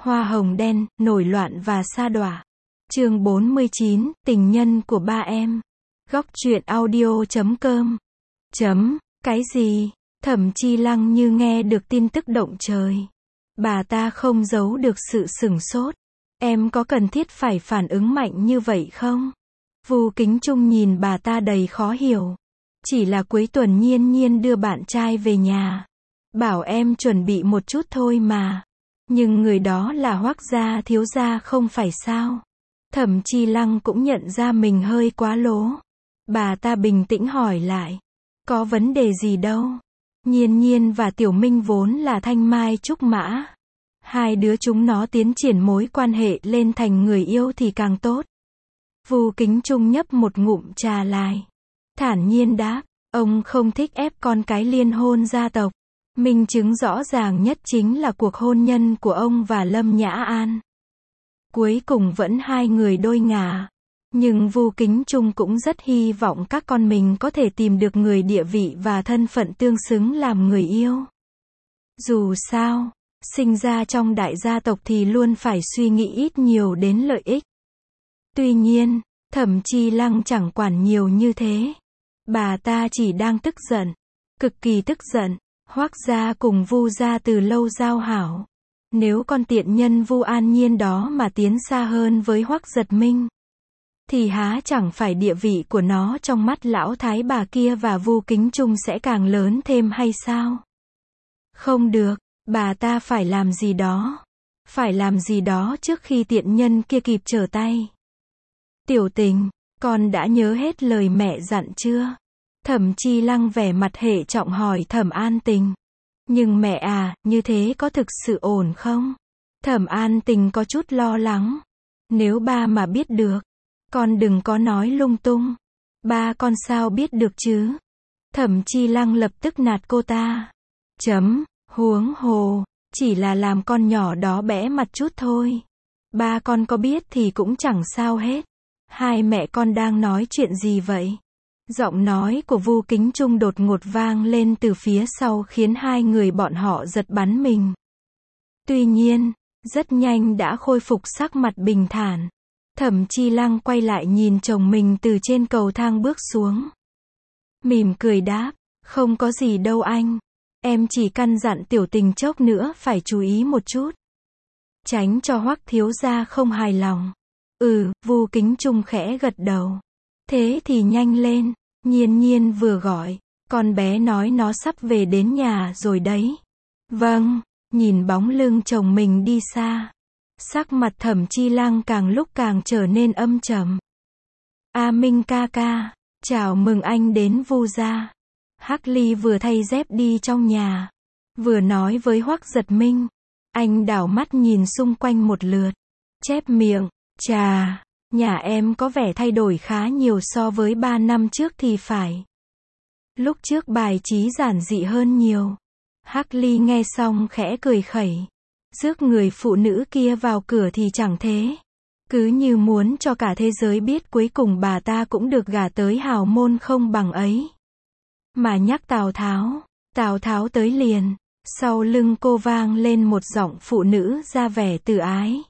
Hoa hồng đen, nổi loạn và sa đọa. Chương 49, tình nhân của ba em. Góc truyện audio.com. Cái gì? Thẩm Chi Lăng như nghe được tin tức động trời. Bà ta không giấu được sự sửng sốt. Em có cần thiết phải phản ứng mạnh như vậy không? Vu Kính Trung nhìn bà ta đầy khó hiểu. Chỉ là cuối tuần Nhiên Nhiên đưa bạn trai về nhà. Bảo em chuẩn bị một chút thôi mà. Nhưng người đó là Hoắc gia thiếu gia không phải sao? Thẩm Chi Lăng cũng nhận ra mình hơi quá lố. Bà ta bình tĩnh hỏi lại. Có vấn đề gì đâu. Nhiên Nhiên và Tiểu Minh vốn là thanh mai trúc mã. Hai đứa chúng nó tiến triển mối quan hệ lên thành người yêu thì càng tốt. Vu Kính Trung nhấp một ngụm trà lại. Thản nhiên đáp, ông không thích ép con cái liên hôn gia tộc. Minh chứng rõ ràng nhất chính là cuộc hôn nhân của ông và Lâm Nhã An. Cuối cùng vẫn hai người đôi ngả. Nhưng Vu Kính Trung cũng rất hy vọng các con mình có thể tìm được người địa vị và thân phận tương xứng làm người yêu. Dù sao, sinh ra trong đại gia tộc thì luôn phải suy nghĩ ít nhiều đến lợi ích. Tuy nhiên, Thẩm Chi Lăng chẳng quản nhiều như thế. Bà ta chỉ đang tức giận. Cực kỳ tức giận. Hoắc gia cùng Vu gia từ lâu giao hảo. Nếu con tiện nhân Vu An Nhiên đó mà tiến xa hơn với Hoắc Giật Minh, thì há chẳng phải địa vị của nó trong mắt lão thái bà kia và Vu Kính Trung sẽ càng lớn thêm hay sao? Không được, bà ta phải làm gì đó. Phải làm gì đó trước khi tiện nhân kia kịp trở tay. Tiểu Tình, con đã nhớ hết lời mẹ dặn chưa? Thẩm Chi Lăng vẻ mặt hệ trọng hỏi Thẩm An Tình. Nhưng mẹ à, như thế có thực sự ổn không? Thẩm An Tình có chút lo lắng. Nếu ba mà biết được, con đừng có nói lung tung. Ba con sao biết được chứ? Thẩm Chi Lăng lập tức nạt cô ta. Huống hồ, chỉ là làm con nhỏ đó bẽ mặt chút thôi. Ba con có biết thì cũng chẳng sao hết. Hai mẹ con đang nói chuyện gì vậy? Giọng nói của Vu Kính Trung đột ngột vang lên từ phía sau khiến hai người bọn họ giật bắn mình. Tuy nhiên, rất nhanh đã khôi phục sắc mặt bình thản. Thẩm Chi Lăng quay lại nhìn chồng mình từ trên cầu thang bước xuống. Mỉm cười đáp, không có gì đâu anh. Em chỉ căn dặn Tiểu Tình chốc nữa phải chú ý một chút. Tránh cho Hoắc thiếu gia không hài lòng. Vu Kính Trung khẽ gật đầu. Thế thì nhanh lên. Nhiên Nhiên vừa gọi. Con bé nói nó sắp về đến nhà rồi đấy. Vâng, nhìn bóng lưng chồng mình đi xa. Sắc mặt Thẩm Chi Lăng càng lúc càng trở nên âm trầm. A Minh ca ca, chào mừng anh đến Vu gia. Hắc Ly vừa thay dép đi trong nhà. Vừa nói với Hoắc Giật Minh. Anh đảo mắt nhìn xung quanh một lượt. Chép miệng, chà, nhà em có vẻ thay đổi khá nhiều so với 3 năm trước thì phải. Lúc trước bài trí giản dị hơn nhiều. Hắc Ly nghe xong khẽ cười khẩy. Rước người phụ nữ kia vào cửa thì chẳng thế. Cứ như muốn cho cả thế giới biết cuối cùng bà ta cũng được gả tới hào môn không bằng ấy. Mà nhắc Tào Tháo tới liền. Sau lưng cô vang lên một giọng phụ nữ ra vẻ từ ái.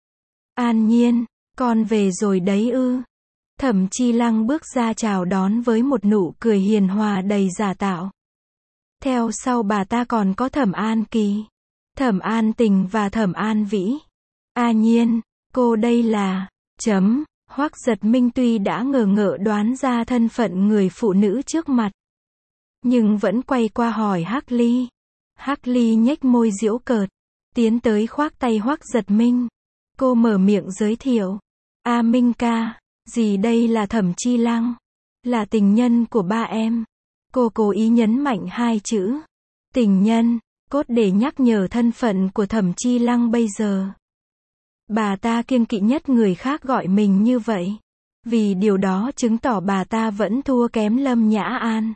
An Nhiên, con về rồi đấy ư? Thẩm Chi Lăng bước ra chào đón với một nụ cười hiền hòa đầy giả tạo. Theo sau bà ta còn có Thẩm An Kỳ, Thẩm An Tình và Thẩm An Vĩ. A Nhiên, cô đây là... Hoắc Giật Minh tuy đã ngờ ngợ đoán ra thân phận người phụ nữ trước mặt, nhưng vẫn quay qua hỏi Hắc Ly. Hắc Ly nhếch môi giễu cợt, tiến tới khoác tay Hoắc Giật Minh. Cô mở miệng giới thiệu. A Minh ca, dì đây là Thẩm Chi Lăng, là tình nhân của ba em. Cô cố ý nhấn mạnh hai chữ tình nhân, cốt để nhắc nhở thân phận của Thẩm Chi Lăng bây giờ. Bà ta kiêng kỵ nhất người khác gọi mình như vậy, vì điều đó chứng tỏ bà ta vẫn thua kém Lâm Nhã An,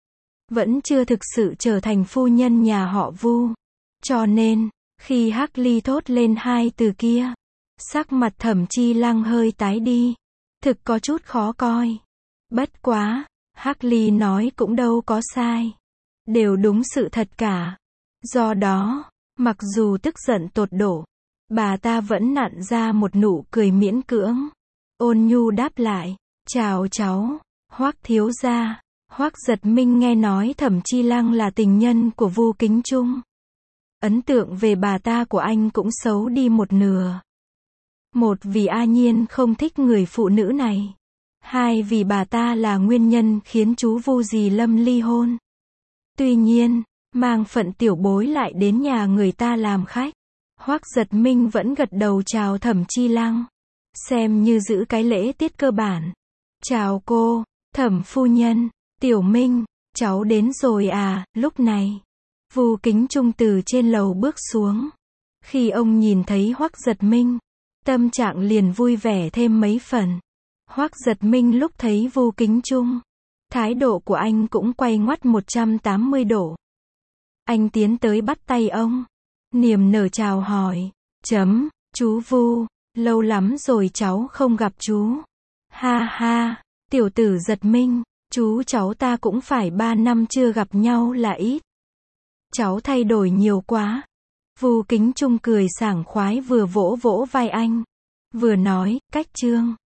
vẫn chưa thực sự trở thành phu nhân nhà họ Vu. Cho nên, khi Hắc Ly thốt lên hai từ kia, sắc mặt Thẩm Chi Lăng hơi tái đi, thực có chút khó coi. Bất quá, Hắc Ly nói cũng đâu có sai, đều đúng sự thật cả. Do đó, mặc dù tức giận tột độ, Bà ta vẫn nặn ra một nụ cười miễn cưỡng. Ôn nhu đáp lại, chào cháu, Hoắc thiếu gia. Hoắc Giật Minh nghe nói Thẩm Chi Lăng là tình nhân của Vu Kính Trung. Ấn tượng về bà ta của anh cũng xấu đi một nửa. Một vì A Nhiên không thích người phụ nữ này. Hai vì bà ta là nguyên nhân khiến chú Vu Dì Lâm ly hôn. Tuy nhiên, mang phận tiểu bối lại đến nhà người ta làm khách. Hoắc Giật Minh vẫn gật đầu chào Thẩm Chi Lăng. Xem như giữ cái lễ tiết cơ bản. Chào cô, Thẩm phu nhân, Tiểu Minh, cháu đến rồi à, lúc này. Vu Kính Trung từ trên lầu bước xuống. Khi ông nhìn thấy Hoắc Giật Minh, tâm trạng liền vui vẻ thêm mấy phần. Hoắc Giật Minh lúc thấy Vu Kính Trung, thái độ của anh cũng quay ngoắt 180 độ. Anh tiến tới bắt tay ông, niềm nở chào hỏi, chú Vu, lâu lắm rồi cháu không gặp chú. Ha ha, tiểu tử Giật Minh, chú cháu ta cũng phải 3 năm chưa gặp nhau là ít. Cháu thay đổi nhiều quá. Vu Kính Trung cười sảng khoái vừa vỗ vỗ vai anh, vừa nói, cách trương.